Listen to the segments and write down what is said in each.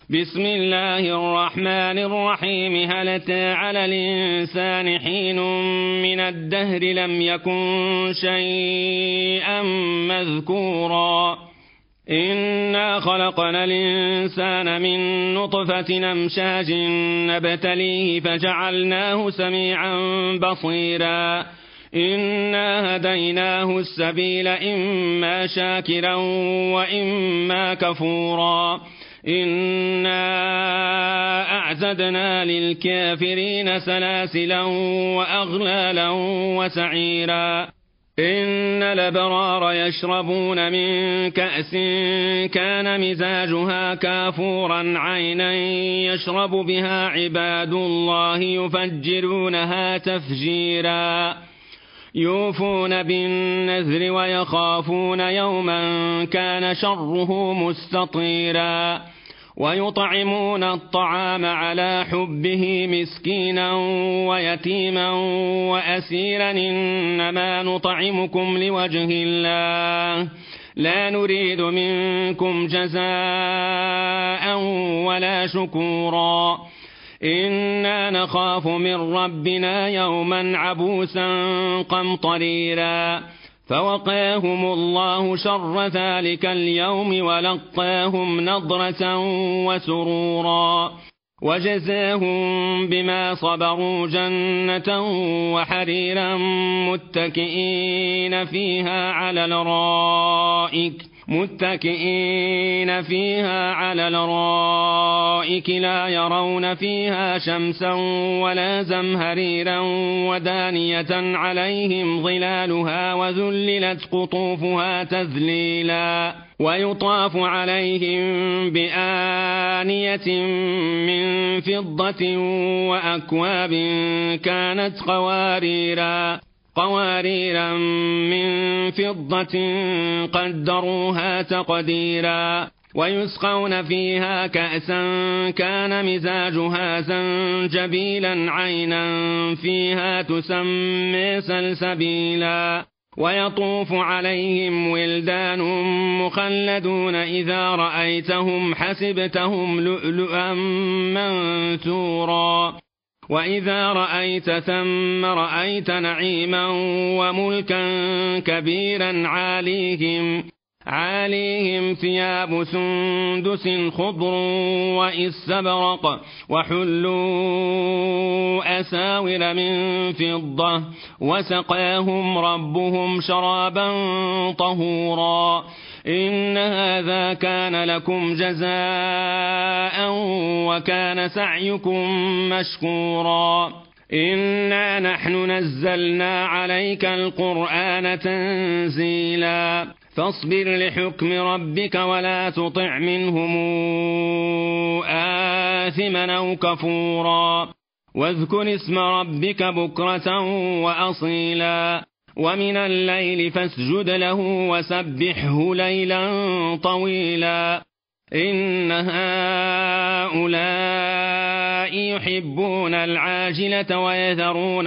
بسم الله الرحمن الرحيم. هل أتى على الإنسان حين من الدهر لم يكن شيئا مذكورا إنا خلقنا الإنسان من نطفة أمشاج نبتليه فجعلناه سميعا بصيرا إنا هديناه السبيل إما شاكرا وإما كفورا إنا أعتدنا للكافرين سلاسلا وأغلالا وسعيرا إن الأبرار يشربون من كأس كان مزاجها كافورا عينا يشرب بها عباد الله يفجرونها تفجيرا يوفون بالنذر ويخافون يوما كان شره مستطيرا ويطعمون الطعام على حبه مسكينا ويتيما وأسيرا إنما نطعمكم لوجه الله لا نريد منكم جزاء ولا شكورا إنا نخاف من ربنا يوما عبوسا قمطريرا فوقاهم الله شر ذلك اليوم ولقاهم نضرة وسرورا وجزاهم بما صبروا جنة وحريرا متكئين فيها على الارائك لا يرون فيها شمسا ولا زمهريرا ودانية عليهم ظلالها وذللت قطوفها تذليلا ويطاف عليهم بآنية من فضة وأكواب كانت قواريرا من فضة قدروها تقديرا ويسقون فيها كأسا كان مزاجها زنجبيلا عينا فيها تسمى سلسبيلا ويطوف عليهم ولدان مخلدون إذا رأيتهم حسبتهم لؤلؤا منثورا وإذا رأيت ثم رأيت نعيما وملكا كبيرا عاليهم ثياب سندس خضر وإستبرق وحلوا أساور من فضة وسقاهم ربهم شرابا طهورا إن هذا كان لكم جزاء وكان سعيكم مشكورا إنا نحن نزلنا عليك القرآن تنزيلا فاصبر لحكم ربك ولا تطع منهم آثما أو كفورا واذكر اسم ربك بكرة وأصيلا ومن الليل فاسجد له وسبحه ليلا طويلا إن هؤلاء يحبون العاجلة ويذرون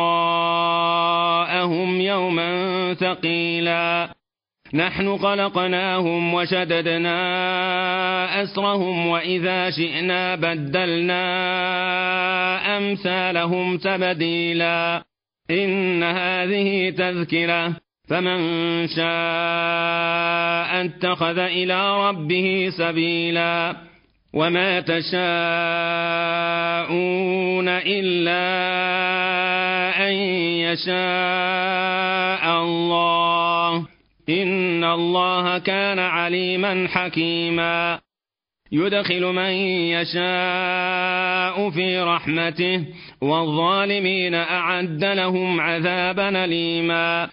وراءهم يوما ثقيلا نحن خلقناهم وشددنا أسرهم وإذا شئنا بدلنا أمثالهم تبديلا إن هذه تذكرة فمن شاء اتخذ إلى ربه سبيلا وما تشاءون إلا أن يشاء الله إن الله كان عليما حكيما يدخل من يشاء في رحمته والظالمين أعد لهم عذابا أليما